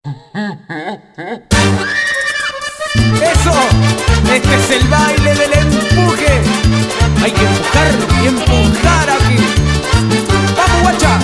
Eso, este es el baile del empuje. Hay que empujar y empujar aquí. ¡Vamos, guacha!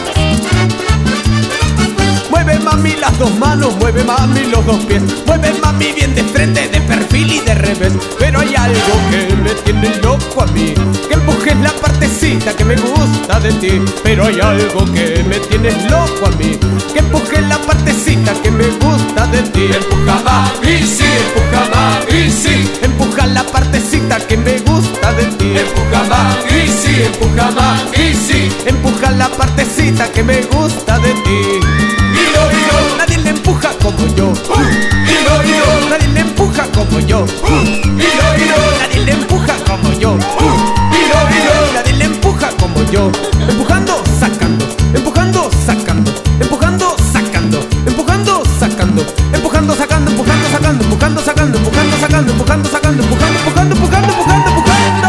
Mueve mami las dos manos, mueve mami los dos pies. Mueve mami bien de frente, de perfil y de revés. Pero hay algo que me tiene loco a mí, que empujes la partecita que me gusta de ti. Pero hay algo que me tienes loco a mí, que empujes la partecita que me gusta de ti. Empuja mami, sí, empuja mami, sí. Empuja la partecita que me gusta de ti. Empuja mami, sí, empuja mami, sí. Empuja la partecita que me gusta de ti. Nadie le empuja como yo. Nadie le empuja como yo. Nadie le empuja como yo. Nadie le empuja como yo. Empujando, sacando, empujando, sacando, empujando, sacando, empujando, sacando, empujando, sacando, empujando, sacando, empujando, sacando, empujando, sacando, empujando, sacando, empujando, empujando, empujando, empujando, empujando.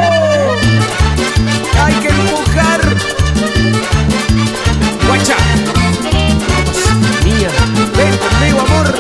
Hay que empujar. Guacha. Ven conmigo, amor.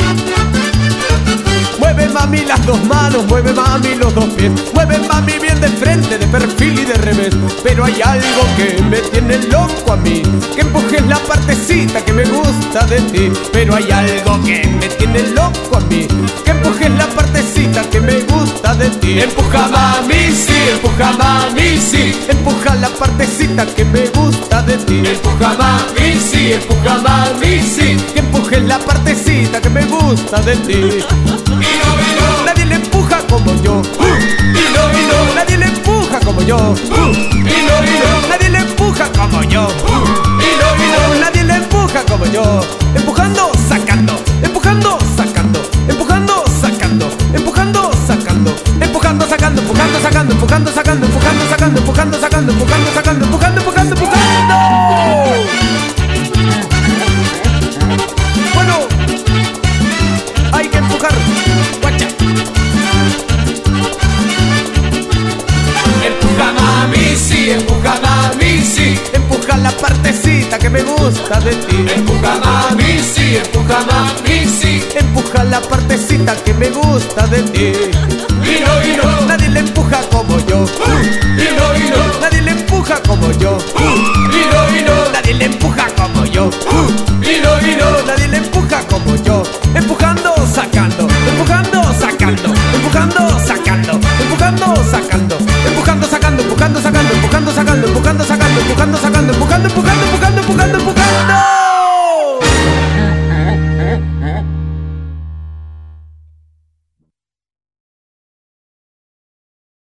Mueve mami las dos manos, mueve mami los dos pies. Mueve mami bien de frente, de perfil y de revés. Pero hay algo que me tiene loco a mí, que empujes la partecita que me gusta de ti. Pero hay algo que me tiene loco a mí, que empujes la partecita que me gusta de ti. Empuja mami, sí, empuja mami, sí. Empuja la partecita que me gusta de ti. Empuja mami, sí, empuja mami, sí. Que empujes la partecita que me gusta de ti. Nadie le empuja como yo. Nadie le empuja como yo. Nadie le empuja como yo. Nadie le empuja como yo. Empujando, sacando, empujando, sacando, empujando, sacando, empujando, sacando, empujando, sacando, empujando, sacando, empujando, sacando, empujando, sacando, empujando, sacando, empujando, sacando, empujando, empujando, empujando. Bueno, hay que empujar. Guacha. Empuja mami, sí, empuja mami, sí. Empuja la partecita que me gusta de ti. Empuja mami, sí, empuja mami, sí. Empuja la partecita que me gusta de ti.